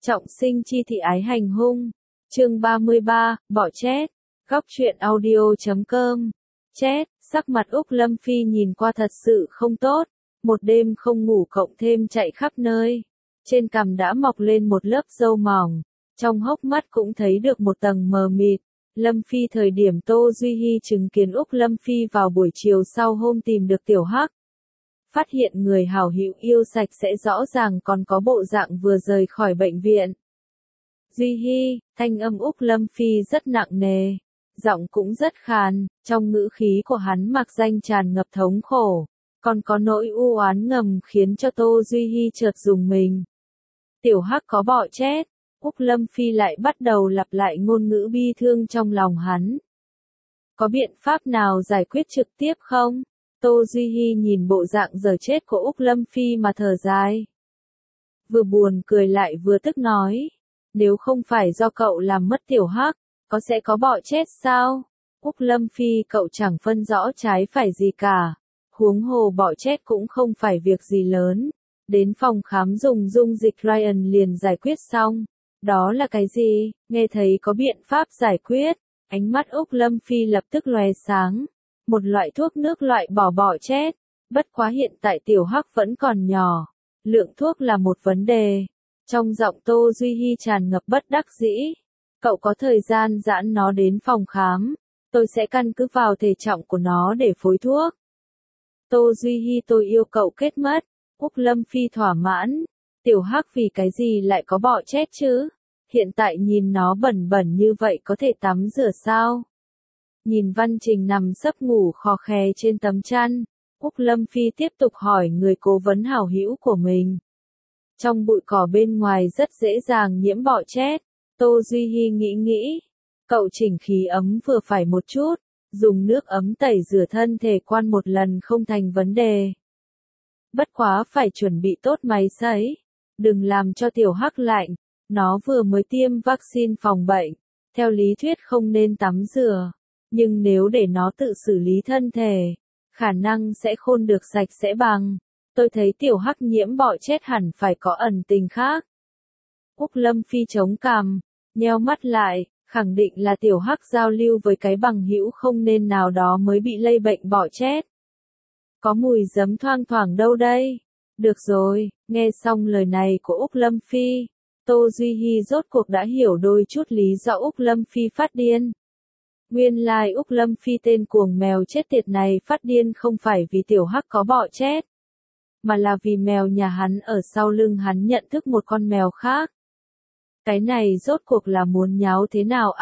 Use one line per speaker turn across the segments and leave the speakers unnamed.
Trọng sinh chi thị ái hành hung. Chương 33, bỏ chết. Góc truyện audio.com. Chết, sắc mặt Úc Lâm Phi nhìn qua thật sự không tốt. Một đêm không ngủ cộng thêm chạy khắp nơi. Trên cằm đã mọc lên một lớp râu mỏng. Trong hốc mắt cũng thấy được một tầng mờ mịt. Lâm Phi thời điểm Tô Duy Hi chứng kiến Úc Lâm Phi vào buổi chiều sau hôm tìm được Tiểu Hắc. Phát hiện người hảo hữu yêu sạch sẽ rõ ràng còn có bộ dạng vừa rời khỏi bệnh viện. Duy Hi, thanh âm Úc Lâm Phi rất nặng nề, giọng cũng rất khàn, trong ngữ khí của hắn mặc danh tràn ngập thống khổ, còn có nỗi u oán ngầm khiến cho Tô Duy Hi chợt rùng mình. Tiểu Hắc có bọ chết, Úc Lâm Phi lại bắt đầu lặp lại ngôn ngữ bi thương trong lòng hắn. Có biện pháp nào giải quyết trực tiếp không? Tô Duy Hi nhìn bộ dạng giờ chết của Úc Lâm Phi mà thở dài. Vừa buồn cười lại vừa tức nói. Nếu không phải do cậu làm mất Tiểu Hắc, sẽ có bọ chết sao? Úc Lâm Phi cậu chẳng phân rõ trái phải gì cả. Huống hồ bọ chết cũng không phải việc gì lớn. Đến phòng khám dùng dung dịch Ryan liền giải quyết xong. Đó là cái gì? Nghe thấy có biện pháp giải quyết. Ánh mắt Úc Lâm Phi lập tức lóe sáng. Một loại thuốc nước loại bỏ bọ chết. Bất quá hiện tại Tiểu Hắc vẫn còn nhỏ. Lượng thuốc là một vấn đề. Trong giọng Tô Duy Hi tràn ngập bất đắc dĩ. Cậu có thời gian giãn nó đến phòng khám. Tôi sẽ căn cứ vào thể trọng của nó để phối thuốc. Tô Duy Hi tôi yêu cậu kết mất. Úc Lâm Phi thỏa mãn. Tiểu Hắc vì cái gì lại có bọ chết chứ? Hiện tại nhìn nó bẩn bẩn như vậy có thể tắm rửa sao? Nhìn Văn Trình nằm sấp ngủ khò khè trên tấm chăn. Úc Lâm Phi tiếp tục hỏi người cố vấn hảo hữu của mình. Trong bụi cỏ bên ngoài rất dễ dàng nhiễm bọ chết. Tô Duy Hi nghĩ. Cậu chỉnh khí ấm vừa phải một chút. Dùng nước ấm tẩy rửa thân thể quan một lần không thành vấn đề. Bất quá phải chuẩn bị tốt máy sấy. Đừng làm cho Tiểu Hắc lạnh. Nó vừa mới tiêm vaccine phòng bệnh. Theo lý thuyết không nên tắm rửa. Nhưng nếu để nó tự xử lý thân thể, khả năng sẽ khôn được sạch sẽ bằng. Tôi thấy Tiểu Hắc nhiễm bọ chết hẳn phải có ẩn tình khác. Úc Lâm Phi chống cằm, nheo mắt lại, khẳng định là Tiểu Hắc giao lưu với cái bằng hữu không nên nào đó mới bị lây bệnh bọ chết. Có mùi giấm thoang thoảng đâu đây? Được rồi, nghe xong lời này của Úc Lâm Phi, Tô Duy Hi rốt cuộc đã hiểu đôi chút lý do Úc Lâm Phi phát điên. Nguyên lai Úc Lâm Phi tên cuồng mèo chết tiệt này phát điên không phải vì Tiểu Hắc có bọ chết, mà là vì mèo nhà hắn ở sau lưng hắn nhận thức một con mèo khác. Cái này rốt cuộc là muốn nháo thế nào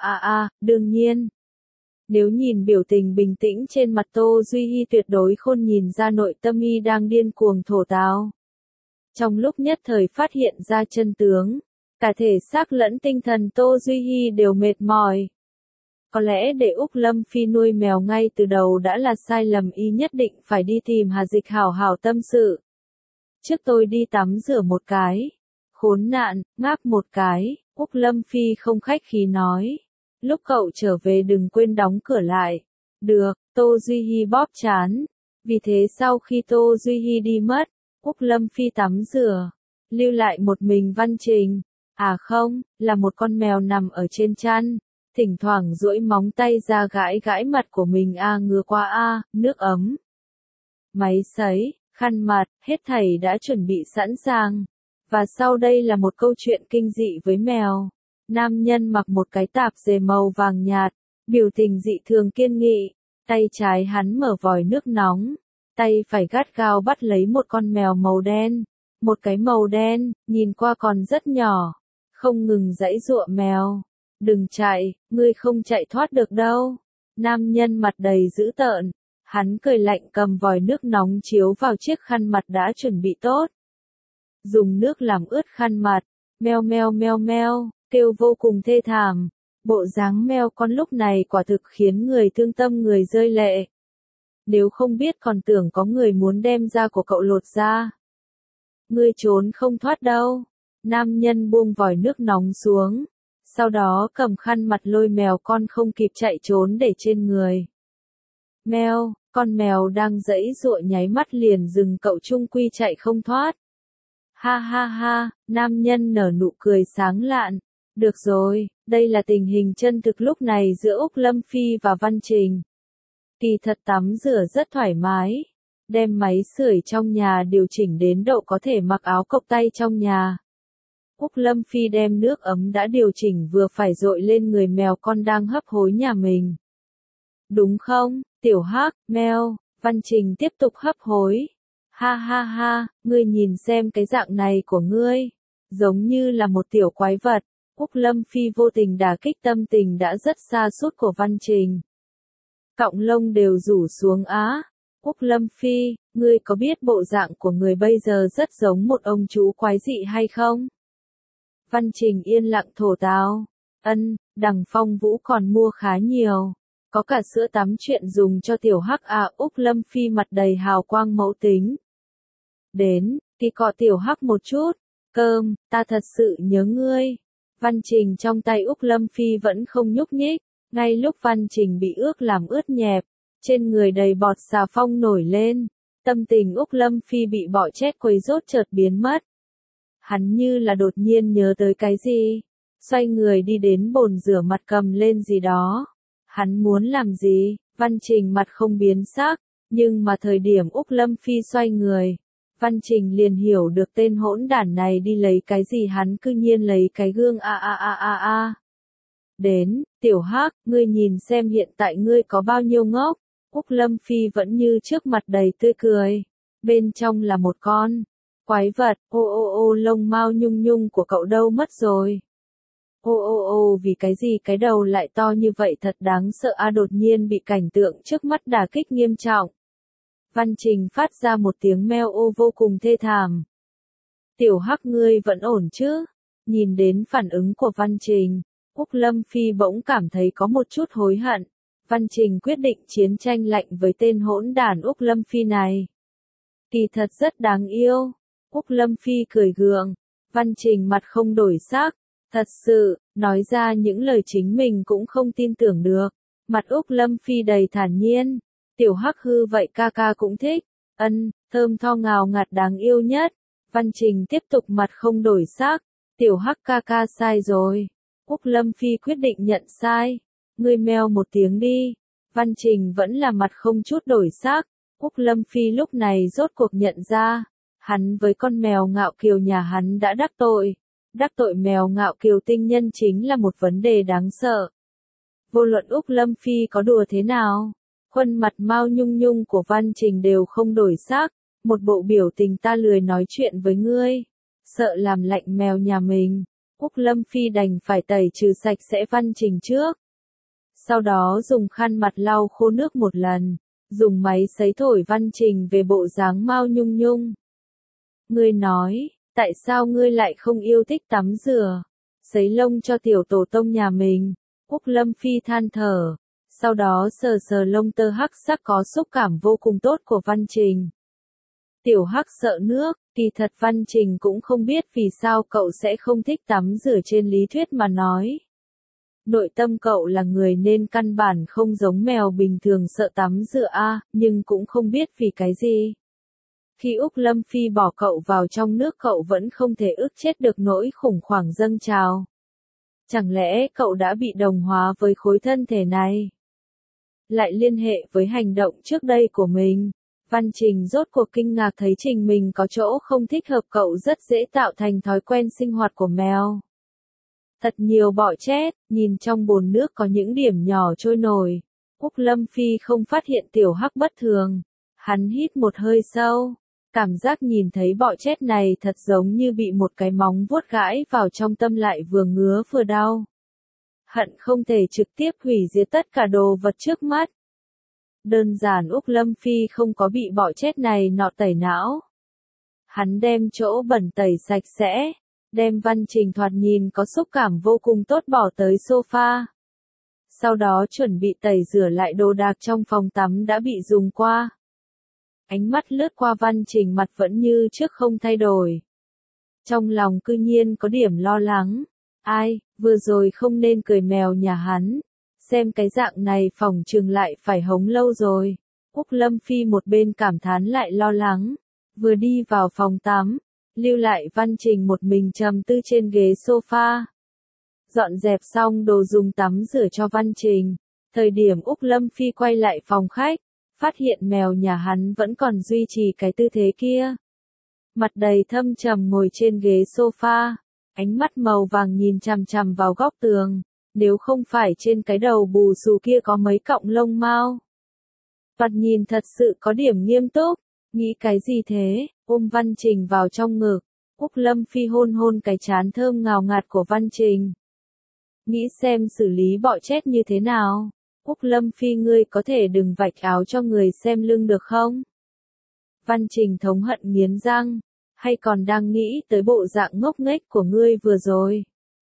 đương nhiên. Nếu nhìn biểu tình bình tĩnh trên mặt Tô Duy Hi tuyệt đối khôn nhìn ra nội tâm y đang điên cuồng thổ táo. Trong lúc nhất thời phát hiện ra chân tướng, cả thể xác lẫn tinh thần Tô Duy Hi đều mệt mỏi. Có lẽ để Úc Lâm Phi nuôi mèo ngay từ đầu đã là sai lầm, y nhất định phải đi tìm Hà Dịch hảo hảo tâm sự. Trước tôi đi tắm rửa một cái. Khốn nạn, ngáp một cái, Úc Lâm Phi không khách khí nói. Lúc cậu trở về đừng quên đóng cửa lại. Được, Tô Duy Hi bóp trán. Vì thế sau khi Tô Duy Hi đi mất, Úc Lâm Phi tắm rửa, lưu lại một mình Văn Trình. À không, là một con mèo nằm ở trên chăn. Thỉnh thoảng duỗi móng tay ra gãi gãi mặt của mình ngứa quá nước ấm. Máy sấy, khăn mặt, hết thảy đã chuẩn bị sẵn sàng. Và sau đây là một câu chuyện kinh dị với mèo. Nam nhân mặc một cái tạp dề màu vàng nhạt, biểu tình dị thường kiên nghị. Tay trái hắn mở vòi nước nóng. Tay phải gắt gao bắt lấy một con mèo màu đen. Một cái màu đen, nhìn qua còn rất nhỏ. Không ngừng giãy giụa mèo. Đừng chạy, ngươi không chạy thoát được đâu. Nam nhân mặt đầy dữ tợn. Hắn cười lạnh cầm vòi nước nóng chiếu vào chiếc khăn mặt đã chuẩn bị tốt. Dùng nước làm ướt khăn mặt. Meo meo meo meo, kêu vô cùng thê thảm. Bộ dáng meo con lúc này quả thực khiến người thương tâm người rơi lệ. Nếu không biết còn tưởng có người muốn đem da của cậu lột ra. Ngươi trốn không thoát đâu. Nam nhân buông vòi nước nóng xuống. Sau đó cầm khăn mặt lôi mèo con không kịp chạy trốn để trên người. Meo, con mèo đang giãy giụa nháy mắt liền dừng, cậu chung quy chạy không thoát. Ha ha ha, nam nhân nở nụ cười sáng lạn. Được rồi, đây là tình hình chân thực lúc này giữa Úc Lâm Phi và Văn Trình. Kỳ thật tắm rửa rất thoải mái. Đem máy sưởi trong nhà điều chỉnh đến độ có thể mặc áo cộc tay trong nhà. Úc Lâm Phi đem nước ấm đã điều chỉnh vừa phải dội lên người mèo con đang hấp hối nhà mình. Đúng không, tiểu hắc, mèo, Văn Trình tiếp tục hấp hối. Ha ha ha, ngươi nhìn xem cái dạng này của ngươi. Giống như là một tiểu quái vật. Úc Lâm Phi vô tình đả kích tâm tình đã rất xa sút của Văn Trình. Cọng lông đều rủ xuống á. Úc Lâm Phi, ngươi có biết bộ dạng của người bây giờ rất giống một ông chú quái dị hay không? Văn Trình yên lặng thổ táo. Đằng Phong Vũ còn mua khá nhiều. Có cả sữa tắm chuyện dùng cho tiểu hắc à. Úc Lâm Phi mặt đầy hào quang mẫu tính. Đến, kỳ cọ tiểu hắc một chút. Cơm, ta thật sự nhớ ngươi. Văn Trình trong tay Úc Lâm Phi vẫn không nhúc nhích. Ngay lúc Văn Trình bị ướt làm ướt nhẹp, trên người đầy bọt xà phong nổi lên. Tâm tình Úc Lâm Phi bị bọ chét quấy rốt chợt biến mất. Hắn như là đột nhiên nhớ tới cái gì. Xoay người đi đến bồn rửa mặt cầm lên gì đó. Hắn muốn làm gì? Văn Trình mặt không biến sắc. Nhưng mà thời điểm Úc Lâm Phi xoay người, Văn Trình liền hiểu được tên hỗn đản này đi lấy cái gì. Hắn cư nhiên lấy cái gương a. Đến, tiểu hắc, ngươi nhìn xem hiện tại ngươi có bao nhiêu ngốc. Úc Lâm Phi vẫn như trước mặt đầy tươi cười. Bên trong là một con quái vật. Ô lông mao nhung nhung của cậu đâu mất rồi? Ô vì cái gì cái đầu lại to như vậy thật đáng sợ a. Đột nhiên bị cảnh tượng trước mắt đả kích nghiêm trọng. Văn Trình phát ra một tiếng meo ô vô cùng thê thảm. Tiểu hắc ngươi vẫn ổn chứ? Nhìn đến phản ứng của Văn Trình, Úc Lâm Phi bỗng cảm thấy có một chút hối hận. Văn Trình quyết định chiến tranh lạnh với tên hỗn đản Úc Lâm Phi này. Kỳ thật rất đáng yêu. Úc Lâm Phi cười gượng. Văn Trình mặt không đổi sắc. Thật sự, nói ra những lời chính mình cũng không tin tưởng được. Mặt Úc Lâm Phi đầy thản nhiên. Tiểu hắc hư vậy ca ca cũng thích. Thơm tho ngào ngạt đáng yêu nhất. Văn Trình tiếp tục mặt không đổi sắc. Tiểu hắc ca ca sai rồi. Úc Lâm Phi quyết định nhận sai. Ngươi meo một tiếng đi. Văn Trình vẫn là mặt không chút đổi sắc. Úc Lâm Phi lúc này rốt cuộc nhận ra. Hắn với con mèo ngạo kiều nhà hắn đã đắc tội. Đắc tội mèo ngạo kiều tinh nhân chính là một vấn đề đáng sợ. Vô luận Úc Lâm Phi có đùa thế nào, khuôn mặt mao nhung nhung của Văn Trình đều không đổi sắc. Một bộ biểu tình ta lười nói chuyện với ngươi. Sợ làm lạnh mèo nhà mình. Úc Lâm Phi đành phải tẩy trừ sạch sẽ Văn Trình trước. Sau đó dùng khăn mặt lau khô nước một lần. Dùng máy sấy thổi Văn Trình về bộ dáng mao nhung nhung. Ngươi nói, tại sao ngươi lại không yêu thích tắm rửa, sấy lông cho tiểu tổ tông nhà mình? Úc Lâm Phi than thở. Sau đó sờ sờ lông tơ hắc sắc có xúc cảm vô cùng tốt của Văn Trình. Tiểu hắc sợ nước, kỳ thật Văn Trình cũng không biết vì sao cậu sẽ không thích tắm rửa trên lý thuyết mà nói. Nội tâm cậu là người nên căn bản không giống mèo bình thường sợ tắm rửa a, nhưng cũng không biết vì cái gì. Khi Úc Lâm Phi bỏ cậu vào trong nước cậu vẫn không thể ức chết được nỗi khủng hoảng dâng trào. Chẳng lẽ cậu đã bị đồng hóa với khối thân thể này? Lại liên hệ với hành động trước đây của mình. Văn Trình rốt cuộc kinh ngạc thấy Trình mình có chỗ không thích hợp. Cậu rất dễ tạo thành thói quen sinh hoạt của mèo. Thật nhiều bọ chét, nhìn trong bồn nước có những điểm nhỏ trôi nổi. Úc Lâm Phi không phát hiện tiểu hắc bất thường. Hắn hít một hơi sâu. Cảm giác nhìn thấy bọ chét này thật giống như bị một cái móng vuốt gãi vào trong tâm lại vừa ngứa vừa đau. Hận không thể trực tiếp hủy diệt tất cả đồ vật trước mắt. Đơn giản Úc Lâm Phi không có bị bọ chét này nọ tẩy não. Hắn đem chỗ bẩn tẩy sạch sẽ, đem Văn Trình thoạt nhìn có xúc cảm vô cùng tốt bỏ tới sofa. Sau đó chuẩn bị tẩy rửa lại đồ đạc trong phòng tắm đã bị dùng qua. Ánh mắt lướt qua Văn Trình mặt vẫn như trước không thay đổi. Trong lòng cư nhiên có điểm lo lắng. Ai, vừa rồi không nên cười mèo nhà hắn. Xem cái dạng này phòng trường lại phải hống lâu rồi. Úc Lâm Phi một bên cảm thán lại lo lắng. Vừa đi vào phòng tắm, lưu lại Văn Trình một mình trầm tư trên ghế sofa. Dọn dẹp xong đồ dùng tắm rửa cho Văn Trình, thời điểm Úc Lâm Phi quay lại phòng khách, phát hiện mèo nhà hắn vẫn còn duy trì cái tư thế kia. Mặt đầy thâm trầm ngồi trên ghế sofa, ánh mắt màu vàng nhìn chằm chằm vào góc tường, nếu không phải trên cái đầu bù xù kia có mấy cọng lông mao. Thoạt nhìn thật sự có điểm nghiêm túc, nghĩ cái gì thế, ôm Văn Trình vào trong ngực, Úc Lâm Phi hôn hôn cái trán thơm ngào ngạt của Văn Trình. Nghĩ xem xử lý bọ chét như thế nào, Úc Lâm Phi ngươi có thể đừng vạch áo cho người xem lưng được không? Văn Trình thống hận nghiến răng, hay còn đang nghĩ tới bộ dạng ngốc nghếch của ngươi vừa rồi.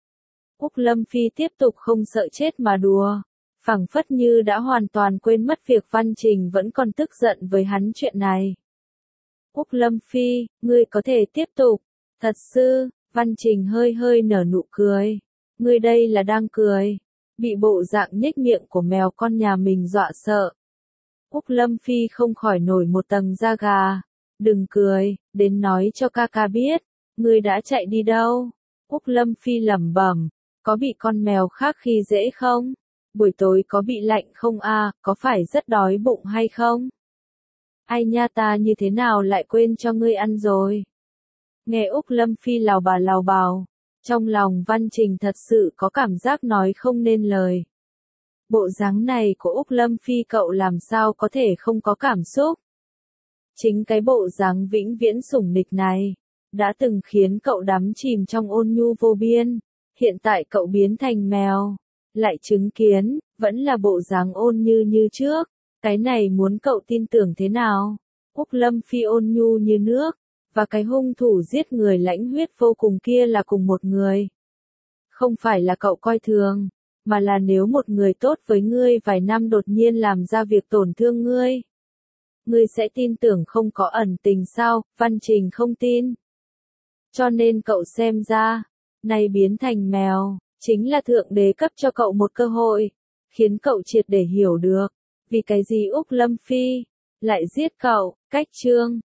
Úc Lâm Phi tiếp tục không sợ chết mà đùa, phảng phất như đã hoàn toàn quên mất việc Văn Trình vẫn còn tức giận với hắn chuyện này. Úc Lâm Phi, ngươi có thể tiếp tục, thật sự, Văn Trình hơi hơi nở nụ cười. Ngươi đây là đang cười, bị bộ dạng nhếch miệng của mèo con nhà mình dọa sợ. Úc Lâm Phi không khỏi nổi một tầng da gà. Đừng cười, đến nói cho ca ca biết, ngươi đã chạy đi đâu? Úc Lâm Phi lẩm bẩm, có bị con mèo khác khi dễ không? Buổi tối có bị lạnh không a? Có phải rất đói bụng hay không? Ai nha ta như thế nào lại quên cho ngươi ăn rồi? Nghe Úc Lâm Phi lào bà lào bào, trong lòng Văn Trình thật sự có cảm giác nói không nên lời. Bộ dáng này của Úc Lâm Phi cậu làm sao có thể không có cảm xúc? Chính cái bộ dáng vĩnh viễn sủng nịch này, đã từng khiến cậu đắm chìm trong ôn nhu vô biên, hiện tại cậu biến thành mèo, lại chứng kiến, vẫn là bộ dáng ôn như trước, cái này muốn cậu tin tưởng thế nào? Úc Lâm Phi ôn nhu như nước, và cái hung thủ giết người lãnh huyết vô cùng kia là cùng một người. Không phải là cậu coi thường, mà là nếu một người tốt với ngươi vài năm đột nhiên làm ra việc tổn thương ngươi. Ngươi sẽ tin tưởng không có ẩn tình sao? Văn Trình không tin. Cho nên cậu xem ra, nay biến thành mèo, chính là Thượng Đế cấp cho cậu một cơ hội, khiến cậu triệt để hiểu được, vì cái gì Úc Lâm Phi lại giết cậu. Cách chương